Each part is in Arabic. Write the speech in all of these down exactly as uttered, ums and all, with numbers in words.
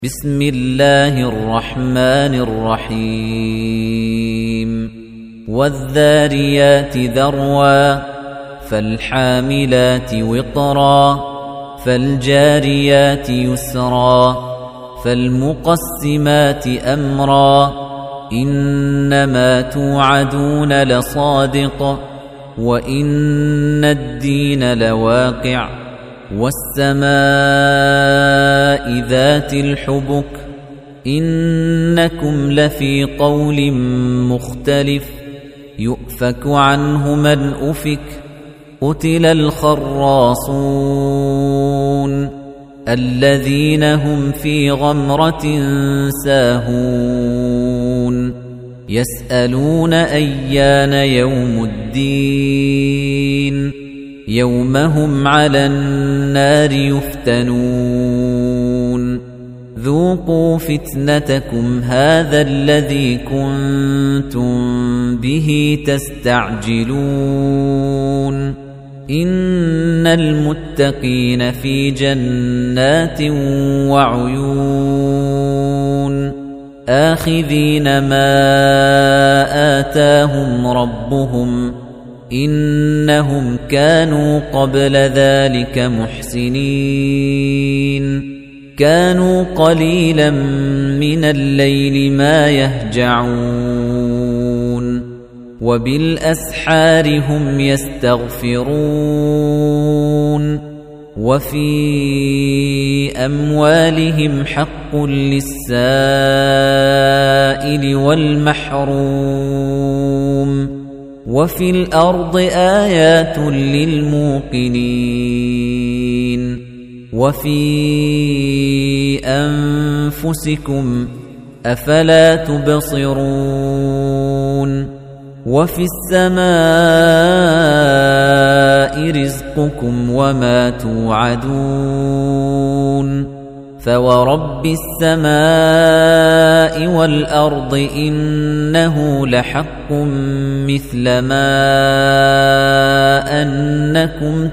بسم الله الرحمن الرحيم والذاريات ذروا فالحاملات وقرا فالجاريات يسرا فالمقسمات أمرا إنما توعدون لصادق وإن الدين لواقع والسماء ذات الحبك إنكم لفي قول مختلف يؤفك عنه من أفك قتل الخراصون الذين هم في غمرة ساهون يسألون أيان يوم الدين يوم هم على النار يفتنون ذوقوا فتنتكم هذا الذي كنتم به تستعجلون إن المتقين في جنات وعيون آخذين ما آتاهم ربهم إنهم كانوا قبل ذلك محسنين كانوا قليلا من الليل ما يهجعون وبالأسحار هم يستغفرون وفي أموالهم حق للسائل والمحروم وفي الأرض آيات للموقنين وفي أنفسكم أفلا تبصرون وفي السماء رزقكم وما توعدون فورب السماء والأرض إنه لحق مثل ما أنكم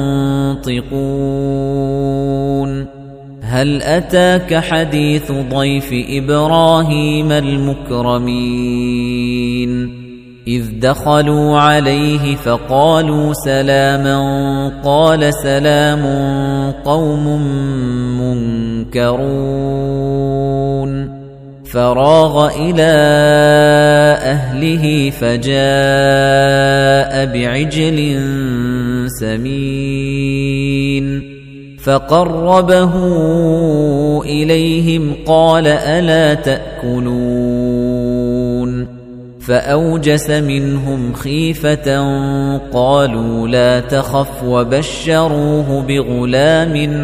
تنطقون هل أتاك حديث ضيف إبراهيم المكرمين إذ دخلوا عليه فقالوا سلاما قال سلام قوم منكرون فراغ إلى أهله فجاء بعجل سمين فقربه إليهم قال ألا تأكلون فأوجس منهم خيفة قالوا لا تخف وبشروه بغلام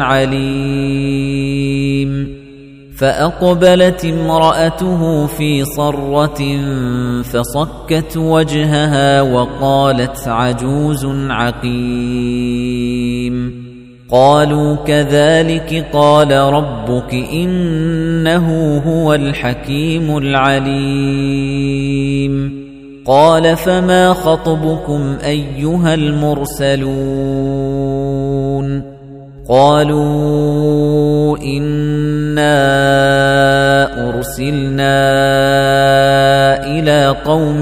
عليم فأقبلت امرأته في صرة فصكت وجهها وقالت عجوز عقيم قالوا كذلك قال ربك إنه هو الحكيم العليم قال فما خطبكم أيها المرسلون قالوا إنا أرسلنا إلى قوم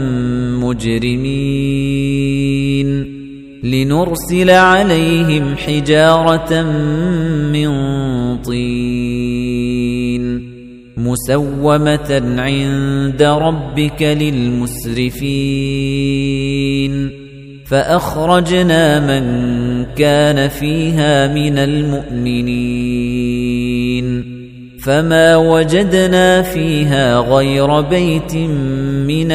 مجرمين لنرسل عليهم حجارة من طين مسومة عند ربك للمسرفين فأخرجنا من كان فيها من المؤمنين فما وجدنا فيها غير بيت من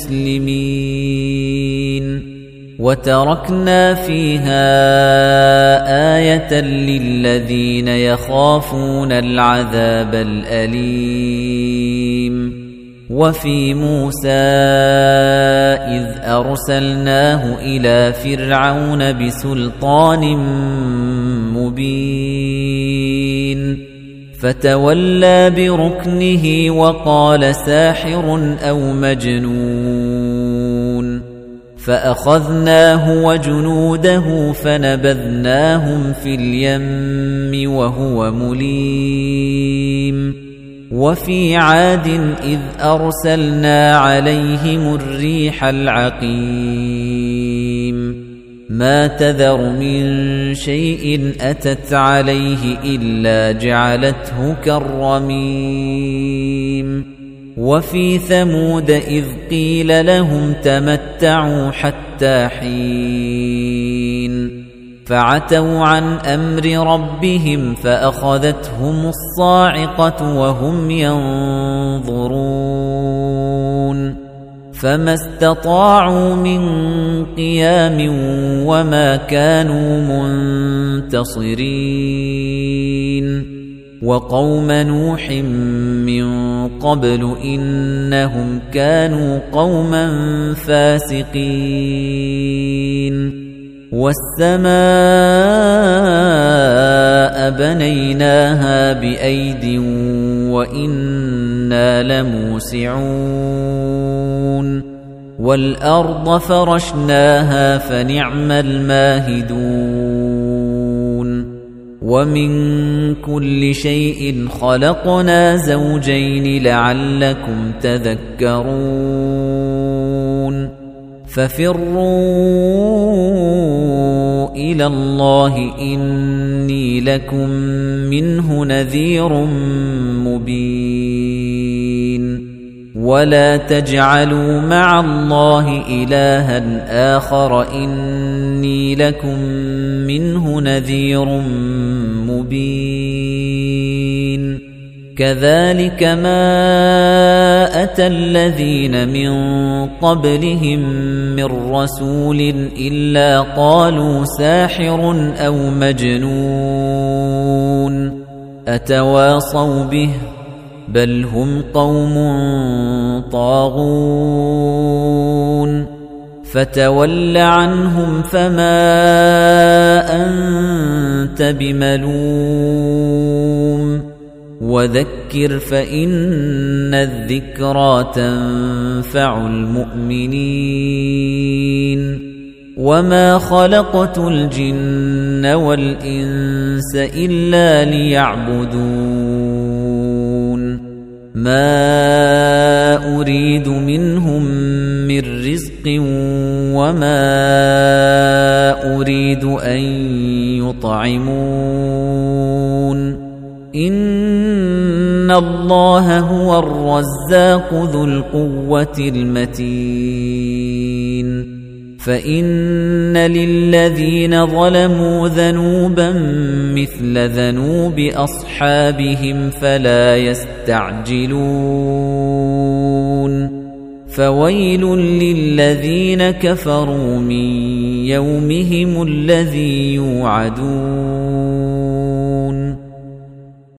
المسلمين وتركنا فيها آية للذين يخافون العذاب الأليم وفي موسى إذ أرسلناه إلى فرعون بسلطان مبين فتولى بركنه وقال ساحر أو مجنون فأخذناه وجنوده فنبذناهم في اليم وهو مليم وفي عاد إذ أرسلنا عليهم الريح العقيم ما تذر من شيء أتت عليه إلا جعلته كالرميم وفي ثمود إذ قيل لهم تمتعوا حتى حين فعتوا عن أمر ربهم فأخذتهم الصاعقة وهم ينظرون فما استطاعوا من قيام وما كانوا منتصرين وقوم نوح من قبل إنهم كانوا قوما فاسقين والسماء بنيناها بأيد وإنا لموسعون والأرض فرشناها فنعم الماهدون ومن كل شيء خلقنا زوجين لعلكم تذكرون ففروا إلى الله إني لكم منه نذير مبين ولا تجعلوا مع الله إلها آخر إني لكم منه نذير مبين كذلك ما أتى الذين من قبلهم من رسول إلا قالوا ساحر أو مجنون أتواصوا به بل هم قوم طاغون فتول عنهم فما أنت بملوم وذكر فإن الذكرى تنفع المؤمنين وما خلقت الجن والإنس إلا ليعبدون ما أريد منهم من رزق وما أريد أن يطعمون إن الله هو الرزاق ذو القوة المتين فإن للذين ظلموا ذنوبا مثل ذنوب أصحابهم فلا يستعجلون فويل للذين كفروا من يومهم الذي يوعدون